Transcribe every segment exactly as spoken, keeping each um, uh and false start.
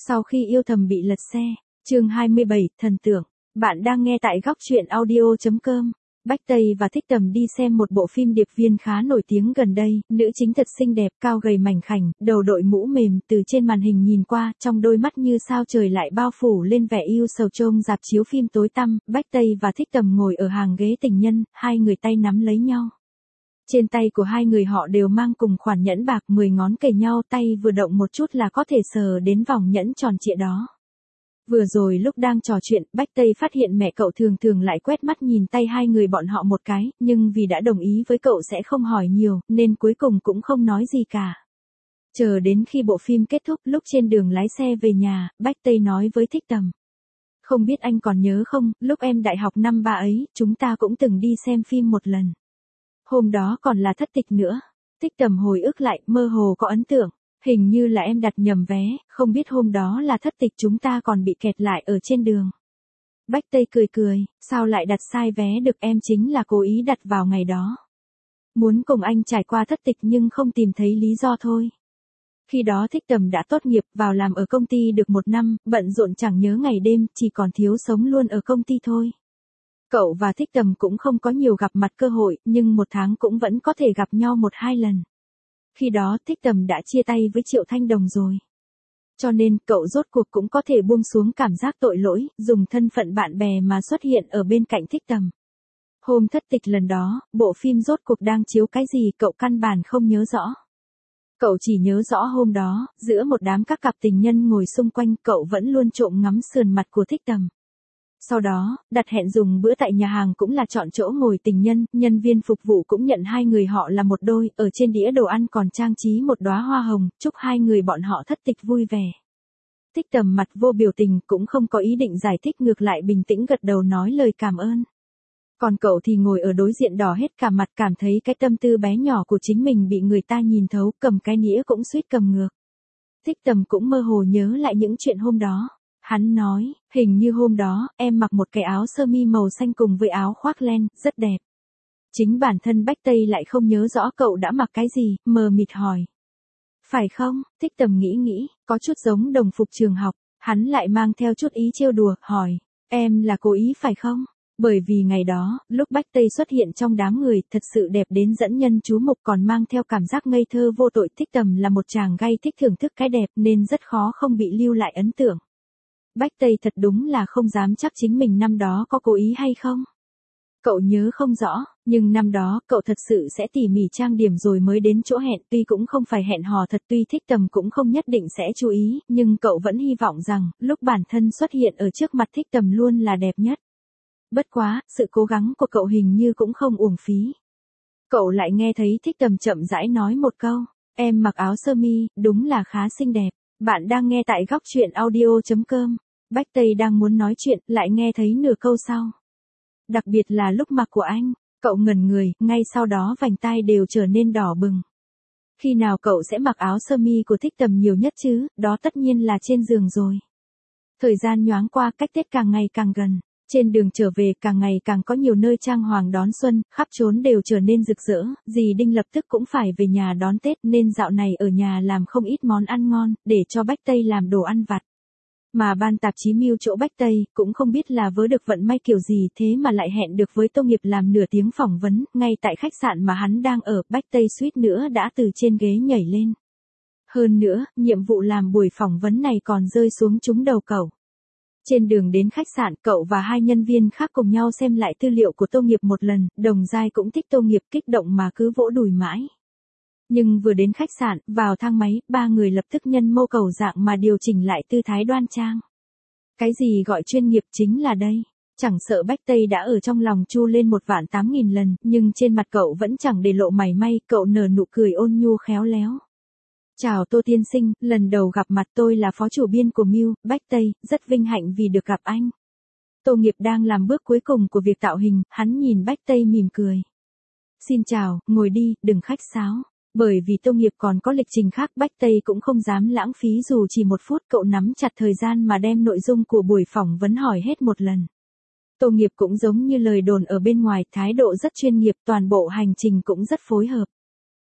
Sau khi yêu thầm bị lật xe, chương hai mươi bảy, thần tượng. Bạn đang nghe tại góc truyện audio chấm com. Bách Tây và Thích Tầm đi xem một bộ phim điệp viên khá nổi tiếng gần đây, nữ chính thật xinh đẹp, cao gầy mảnh khảnh, đầu đội mũ mềm, từ trên màn hình nhìn qua, trong đôi mắt như sao trời lại bao phủ lên vẻ yêu sầu trông rạp chiếu phim tối tăm. Bách Tây và Thích Tầm ngồi ở hàng ghế tình nhân, hai người tay nắm lấy nhau. Trên tay của hai người họ đều mang cùng khoản nhẫn bạc, mười ngón kề nhau, tay vừa động một chút là có thể sờ đến vòng nhẫn tròn trịa đó. Vừa rồi lúc đang trò chuyện, Bách Tây phát hiện mẹ cậu thường thường lại quét mắt nhìn tay hai người bọn họ một cái, nhưng vì đã đồng ý với cậu sẽ không hỏi nhiều, nên cuối cùng cũng không nói gì cả. Chờ đến khi bộ phim kết thúc, lúc trên đường lái xe về nhà, Bách Tây nói với Thích Tầm. Không biết anh còn nhớ không, lúc em đại học năm ba ấy, chúng ta cũng từng đi xem phim một lần. Hôm đó còn là thất tịch nữa. Thích Tầm hồi ức lại, mơ hồ có ấn tượng. Hình như là em đặt nhầm vé, không biết hôm đó là thất tịch chúng ta còn bị kẹt lại ở trên đường. Bách Tây cười cười, sao lại đặt sai vé được, em chính là cố ý đặt vào ngày đó. Muốn cùng anh trải qua thất tịch nhưng không tìm thấy lý do thôi. Khi đó Thích Tầm đã tốt nghiệp, vào làm ở công ty được một năm, bận rộn chẳng nhớ ngày đêm, chỉ còn thiếu sống luôn ở công ty thôi. Cậu và Thích Tầm cũng không có nhiều gặp mặt cơ hội, nhưng một tháng cũng vẫn có thể gặp nhau một hai lần. Khi đó Thích Tầm đã chia tay với Triệu Thanh Đồng rồi. Cho nên cậu rốt cuộc cũng có thể buông xuống cảm giác tội lỗi, dùng thân phận bạn bè mà xuất hiện ở bên cạnh Thích Tầm. Hôm thất tịch lần đó, bộ phim rốt cuộc đang chiếu cái gì cậu căn bản không nhớ rõ. Cậu chỉ nhớ rõ hôm đó, giữa một đám các cặp tình nhân ngồi xung quanh, cậu vẫn luôn trộm ngắm sườn mặt của Thích Tầm. Sau đó, đặt hẹn dùng bữa tại nhà hàng cũng là chọn chỗ ngồi tình nhân, nhân viên phục vụ cũng nhận hai người họ là một đôi, ở trên đĩa đồ ăn còn trang trí một đóa hoa hồng, chúc hai người bọn họ thất tịch vui vẻ. Thích Tầm mặt vô biểu tình, cũng không có ý định giải thích, ngược lại bình tĩnh gật đầu nói lời cảm ơn. Còn cậu thì ngồi ở đối diện đỏ hết cả mặt, cảm thấy cái tâm tư bé nhỏ của chính mình bị người ta nhìn thấu, cầm cái nĩa cũng suýt cầm ngược. Thích Tầm cũng mơ hồ nhớ lại những chuyện hôm đó. Hắn nói, hình như hôm đó, em mặc một cái áo sơ mi màu xanh cùng với áo khoác len, rất đẹp. Chính bản thân Bách Tây lại không nhớ rõ cậu đã mặc cái gì, mờ mịt hỏi. Phải không? Thích Tầm nghĩ nghĩ, có chút giống đồng phục trường học, hắn lại mang theo chút ý trêu đùa, hỏi, em là cố ý phải không? Bởi vì ngày đó, lúc Bách Tây xuất hiện trong đám người, thật sự đẹp đến dẫn nhân chú mục, còn mang theo cảm giác ngây thơ vô tội. Thích Tầm là một chàng gay thích thưởng thức cái đẹp nên rất khó không bị lưu lại ấn tượng. Bách Tây thật đúng là không dám chắc chính mình năm đó có cố ý hay không. Cậu nhớ không rõ, nhưng năm đó cậu thật sự sẽ tỉ mỉ trang điểm rồi mới đến chỗ hẹn, tuy cũng không phải hẹn hò thật, tuy Thích Tầm cũng không nhất định sẽ chú ý, nhưng cậu vẫn hy vọng rằng, lúc bản thân xuất hiện ở trước mặt Thích Tầm luôn là đẹp nhất. Bất quá, sự cố gắng của cậu hình như cũng không uổng phí. Cậu lại nghe thấy Thích Tầm chậm rãi nói một câu, em mặc áo sơ mi, đúng là khá xinh đẹp. Bạn đang nghe tại góc truyện audio chấm com. Bách Tây đang muốn nói chuyện, lại nghe thấy nửa câu sau. Đặc biệt là lúc mặc của anh, cậu ngẩn người, ngay sau đó vành tai đều trở nên đỏ bừng. Khi nào cậu sẽ mặc áo sơ mi của Thích Tầm nhiều nhất chứ, đó tất nhiên là trên giường rồi. Thời gian nhoáng qua, cách Tết càng ngày càng gần. Trên đường trở về càng ngày càng có nhiều nơi trang hoàng đón xuân, khắp trốn đều trở nên rực rỡ, dì Đinh lập tức cũng phải về nhà đón Tết nên dạo này ở nhà làm không ít món ăn ngon, để cho Bách Tây làm đồ ăn vặt. Mà ban tạp chí mưu chỗ Bách Tây, cũng không biết là vớ được vận may kiểu gì thế mà lại hẹn được với Tô Nghiệp làm nửa tiếng phỏng vấn, ngay tại khách sạn mà hắn đang ở. Bách Tây suýt nữa đã từ trên ghế nhảy lên. Hơn nữa, nhiệm vụ làm buổi phỏng vấn này còn rơi xuống trúng đầu cậu. Trên đường đến khách sạn, cậu và hai nhân viên khác cùng nhau xem lại tư liệu của Tô Nghiệp một lần, Đồng Giai cũng thích Tô Nghiệp, kích động mà cứ vỗ đùi mãi. Nhưng vừa đến khách sạn, vào thang máy, ba người lập tức nhân mô cầu dạng mà điều chỉnh lại tư thái đoan trang. Cái gì gọi chuyên nghiệp chính là đây. Chẳng sợ Bách Tây đã ở trong lòng chu lên một vạn tám nghìn lần, nhưng trên mặt cậu vẫn chẳng để lộ mảy may, cậu nở nụ cười ôn nhu khéo léo. Chào Tô tiên sinh, lần đầu gặp mặt, tôi là phó chủ biên của Mưu, Bách Tây, rất vinh hạnh vì được gặp anh. Tô Nghiệp đang làm bước cuối cùng của việc tạo hình, hắn nhìn Bách Tây mỉm cười. Xin chào, ngồi đi, đừng khách sáo. Bởi vì Tô Nghiệp còn có lịch trình khác, Bách Tây cũng không dám lãng phí dù chỉ một phút, cậu nắm chặt thời gian mà đem nội dung của buổi phỏng vấn hỏi hết một lần. Tô Nghiệp cũng giống như lời đồn ở bên ngoài, thái độ rất chuyên nghiệp, toàn bộ hành trình cũng rất phối hợp.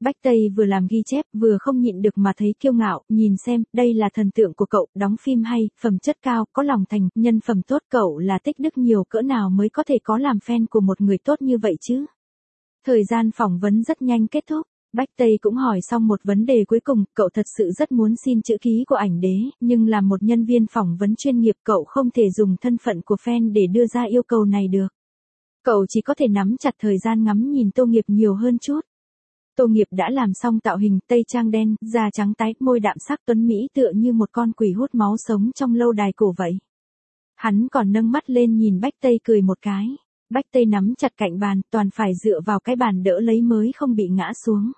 Bách Tây vừa làm ghi chép vừa không nhịn được mà thấy kiêu ngạo, nhìn xem, đây là thần tượng của cậu, đóng phim hay, phẩm chất cao, có lòng thành, nhân phẩm tốt, cậu là tích đức nhiều cỡ nào mới có thể có làm fan của một người tốt như vậy chứ. Thời gian phỏng vấn rất nhanh kết thúc, Bách Tây cũng hỏi xong một vấn đề cuối cùng, cậu thật sự rất muốn xin chữ ký của ảnh đế, nhưng là một nhân viên phỏng vấn chuyên nghiệp cậu không thể dùng thân phận của fan để đưa ra yêu cầu này được. Cậu chỉ có thể nắm chặt thời gian ngắm nhìn Tô Nghiệp nhiều hơn chút. Tô Nghiệp đã làm xong tạo hình, tây trang đen, da trắng tái, môi đạm sắc tuấn mỹ tựa như một con quỷ hút máu sống trong lâu đài cổ vậy. Hắn còn nâng mắt lên nhìn Bách Tây cười một cái. Bách Tây nắm chặt cạnh bàn, toàn phải dựa vào cái bàn đỡ lấy mới không bị ngã xuống.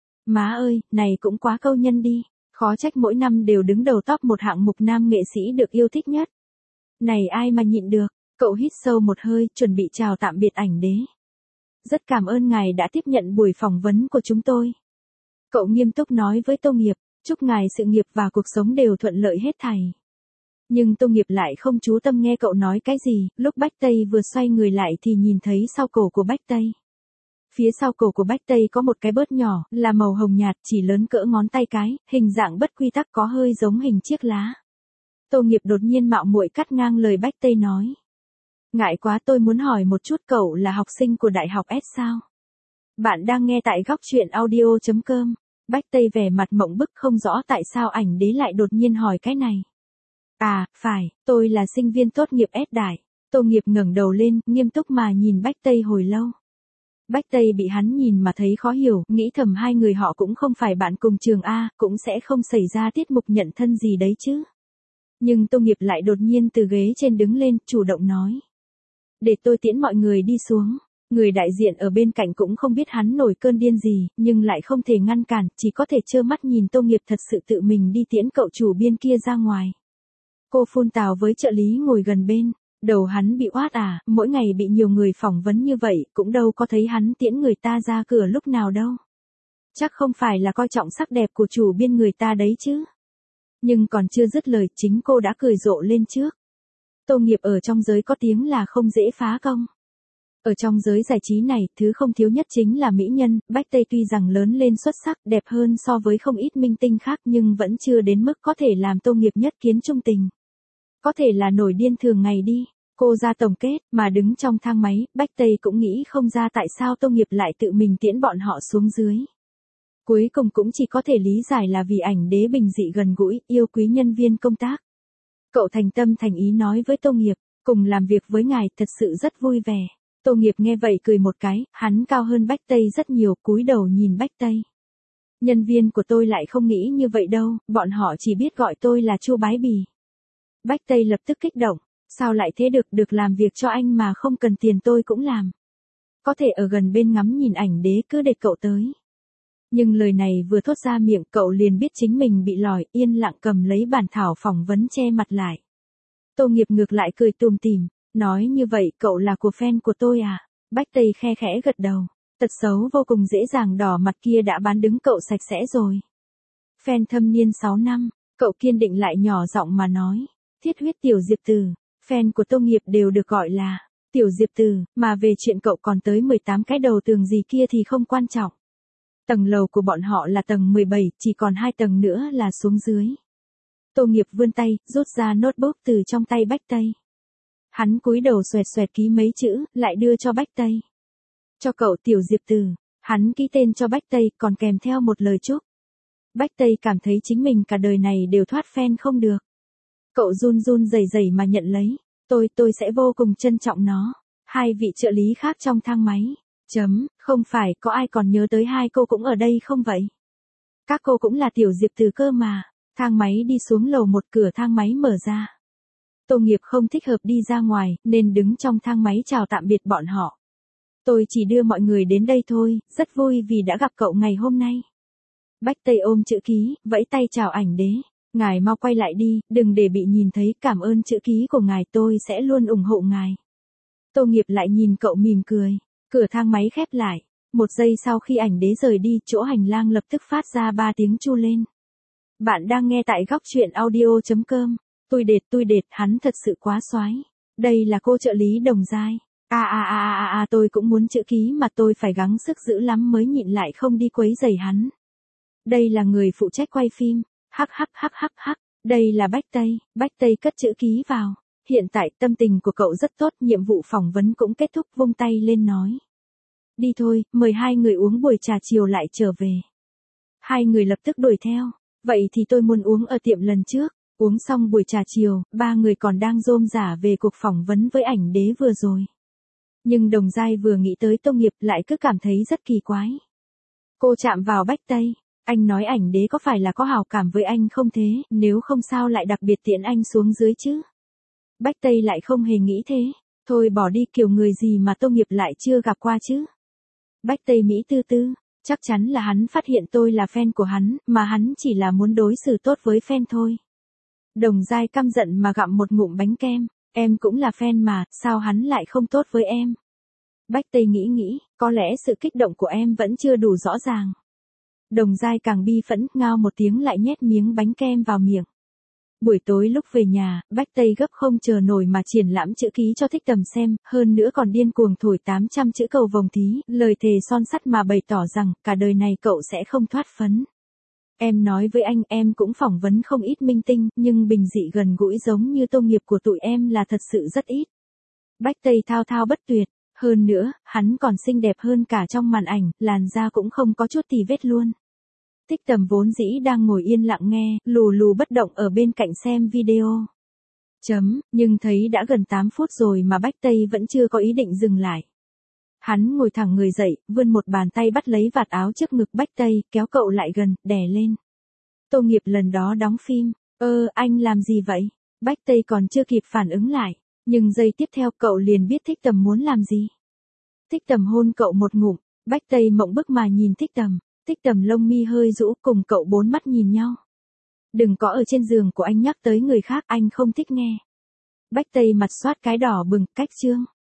Má ơi, này cũng quá câu nhân đi, khó trách mỗi năm đều đứng đầu top một hạng mục nam nghệ sĩ được yêu thích nhất. Này ai mà nhịn được, cậu hít sâu một hơi, chuẩn bị chào tạm biệt ảnh đế. Rất cảm ơn ngài đã tiếp nhận buổi phỏng vấn của chúng tôi. Cậu nghiêm túc nói với Tô Nghiệp, chúc ngài sự nghiệp và cuộc sống đều thuận lợi hết thảy. Nhưng Tô Nghiệp lại không chú tâm nghe cậu nói cái gì, lúc Bách Tây vừa xoay người lại thì nhìn thấy sau cổ của Bách Tây. Phía sau cổ của Bách Tây có một cái bớt nhỏ, là màu hồng nhạt chỉ lớn cỡ ngón tay cái, hình dạng bất quy tắc có hơi giống hình chiếc lá. Tô Nghiệp đột nhiên mạo muội cắt ngang lời Bách Tây nói. Ngại quá, tôi muốn hỏi một chút, cậu là học sinh của Đại học S sao? Bạn đang nghe tại góc truyện audio chấm com. Bách Tây vẻ mặt mộng bức không rõ tại sao ảnh đế lại đột nhiên hỏi cái này. À, phải, tôi là sinh viên tốt nghiệp S Đại. Tô Nghiệp ngẩng đầu lên, nghiêm túc mà nhìn Bách Tây hồi lâu. Bách Tây bị hắn nhìn mà thấy khó hiểu, nghĩ thầm hai người họ cũng không phải bạn cùng trường A, cũng sẽ không xảy ra tiết mục nhận thân gì đấy chứ. Nhưng Tô Nghiệp lại đột nhiên từ ghế trên đứng lên, chủ động nói. Để tôi tiễn mọi người đi xuống. Người đại diện ở bên cạnh cũng không biết hắn nổi cơn điên gì, nhưng lại không thể ngăn cản, chỉ có thể trơ mắt nhìn Tô Nghiệp thật sự tự mình đi tiễn cậu chủ biên kia ra ngoài. Cô phun tào với trợ lý ngồi gần bên, đầu hắn bị oát à, mỗi ngày bị nhiều người phỏng vấn như vậy, cũng đâu có thấy hắn tiễn người ta ra cửa lúc nào đâu. Chắc không phải là coi trọng sắc đẹp của chủ biên người ta đấy chứ. Nhưng còn chưa dứt lời, chính cô đã cười rộ lên trước. Tô Nghiệp ở trong giới có tiếng là không dễ phá công. Ở trong giới giải trí này, thứ không thiếu nhất chính là mỹ nhân. Bách Tây tuy rằng lớn lên xuất sắc, đẹp hơn so với không ít minh tinh khác nhưng vẫn chưa đến mức có thể làm Tô Nghiệp nhất kiến trung tình. Có thể là nổi điên thường ngày đi. Cô ra tổng kết, mà đứng trong thang máy, Bách Tây cũng nghĩ không ra tại sao Tô Nghiệp lại tự mình tiễn bọn họ xuống dưới. Cuối cùng cũng chỉ có thể lý giải là vì ảnh đế bình dị gần gũi, yêu quý nhân viên công tác. Cậu thành tâm thành ý nói với Tô Nghiệp, cùng làm việc với ngài thật sự rất vui vẻ. Tô Nghiệp nghe vậy cười một cái, hắn cao hơn Bách Tây rất nhiều, cúi đầu nhìn Bách Tây. Nhân viên của tôi lại không nghĩ như vậy đâu, bọn họ chỉ biết gọi tôi là Chu Bái Bì. Bách Tây lập tức kích động, sao lại thế được, được làm việc cho anh mà không cần tiền tôi cũng làm. Có thể ở gần bên ngắm nhìn ảnh đế cứ để cậu tới. Nhưng lời này vừa thốt ra miệng cậu liền biết chính mình bị lòi, yên lặng cầm lấy bản thảo phỏng vấn che mặt lại. Tô Nghiệp ngược lại cười tùm tìm, nói như vậy cậu là của fan của tôi à? Bách Tây khe khẽ gật đầu, tật xấu vô cùng dễ dàng đỏ mặt kia đã bán đứng cậu sạch sẽ rồi. Fan thâm niên sáu năm, cậu kiên định lại nhỏ giọng mà nói, thiết huyết Tiểu Diệp Từ, fan của Tô Nghiệp đều được gọi là Tiểu Diệp Từ, mà về chuyện cậu còn tới mười tám cái đầu tường gì kia thì không quan trọng. Tầng lầu của bọn họ là tầng mười bảy, chỉ còn hai tầng nữa là xuống dưới. Tô Nghiệp vươn tay, rút ra notebook từ trong tay Bách Tây. Hắn cúi đầu xoẹt xoẹt ký mấy chữ, lại đưa cho Bách Tây. Cho cậu Tiểu Diệp Từ, hắn ký tên cho Bách Tây, còn kèm theo một lời chúc. Bách Tây cảm thấy chính mình cả đời này đều thoát fan không được. Cậu run run rẩy rẩy mà nhận lấy, tôi, tôi sẽ vô cùng trân trọng nó. Hai vị trợ lý khác trong thang máy. Chấm, không phải, có ai còn nhớ tới hai cô cũng ở đây không vậy? Các cô cũng là Tiểu Diệp Từ cơ mà. Thang máy đi xuống lầu một, cửa thang máy mở ra. Tô Nghiệp không thích hợp đi ra ngoài, nên đứng trong thang máy chào tạm biệt bọn họ. Tôi chỉ đưa mọi người đến đây thôi, rất vui vì đã gặp cậu ngày hôm nay. Bách Tây ôm chữ ký, vẫy tay chào ảnh đế. Ngài mau quay lại đi, đừng để bị nhìn thấy, cảm ơn chữ ký của ngài, tôi sẽ luôn ủng hộ ngài. Tô Nghiệp lại nhìn cậu mỉm cười. Cửa thang máy khép lại. Một giây sau khi ảnh đế rời đi, chỗ hành lang lập tức phát ra ba tiếng chu lên. Bạn đang nghe tại góc truyện audio chấm com. Tôi đệt tôi đệt, hắn thật sự quá soái. Đây là cô trợ lý Đồng Giai. À à à à à tôi cũng muốn chữ ký mà tôi phải gắng sức dữ lắm mới nhịn lại không đi quấy rầy hắn. Đây là người phụ trách quay phim, hắc hắc hắc hắc hắc, đây là Bách Tây, Bách Tây cất chữ ký vào. Hiện tại tâm tình của cậu rất tốt, nhiệm vụ phỏng vấn cũng kết thúc, vung tay lên nói. Đi thôi, mời hai người uống buổi trà chiều lại trở về. Hai người lập tức đuổi theo, vậy thì tôi muốn uống ở tiệm lần trước. Uống xong buổi trà chiều, ba người còn đang rôm rả về cuộc phỏng vấn với ảnh đế vừa rồi. Nhưng Đồng Giai vừa nghĩ tới Tô Nghiệp lại cứ cảm thấy rất kỳ quái. Cô chạm vào Bách Tây, anh nói ảnh đế có phải là có hảo cảm với anh không thế, nếu không sao lại đặc biệt tiện anh xuống dưới chứ. Bách Tây lại không hề nghĩ thế, thôi bỏ đi, kiểu người gì mà Tô Nghiệp lại chưa gặp qua chứ. Bách Tây Mỹ tư tư, chắc chắn là hắn phát hiện tôi là fan của hắn, mà hắn chỉ là muốn đối xử tốt với fan thôi. Đồng Giai căm giận mà gặm một ngụm bánh kem, em cũng là fan mà, sao hắn lại không tốt với em? Bách Tây nghĩ nghĩ, có lẽ sự kích động của em vẫn chưa đủ rõ ràng. Đồng Giai càng bi phẫn, ngao một tiếng lại nhét miếng bánh kem vào miệng. Buổi tối lúc về nhà, Bách Tây gấp không chờ nổi mà triển lãm chữ ký cho Thích Tầm xem, hơn nữa còn điên cuồng thổi tám trăm chữ cầu vồng thí, lời thề son sắt mà bày tỏ rằng, cả đời này cậu sẽ không thoát phấn. Em nói với anh, em cũng phỏng vấn không ít minh tinh, nhưng bình dị gần gũi giống như Tô Nghiệp của tụi em là thật sự rất ít. Bách Tây thao thao bất tuyệt, hơn nữa, hắn còn xinh đẹp hơn cả trong màn ảnh, làn da cũng không có chút tì vết luôn. Thích Tầm vốn dĩ đang ngồi yên lặng nghe, lù lù bất động ở bên cạnh xem video. Chấm, nhưng thấy đã gần tám phút rồi mà Bách Tây vẫn chưa có ý định dừng lại. Hắn ngồi thẳng người dậy, vươn một bàn tay bắt lấy vạt áo trước ngực Bách Tây, kéo cậu lại gần, đè lên. Tô Nghiệp lần đó đóng phim, ơ, anh làm gì vậy? Bách Tây còn chưa kịp phản ứng lại, nhưng giây tiếp theo cậu liền biết Thích Tầm muốn làm gì. Thích Tầm hôn cậu một ngụm, Bách Tây mộng bức mà nhìn Thích Tầm, Thích Tầm lông mi hơi rũ, cùng cậu bốn mắt nhìn nhau. Đừng có ở trên giường của anh nhắc tới người khác, anh không thích nghe. Bách Tây mặt xoát cái đỏ bừng, cách chương.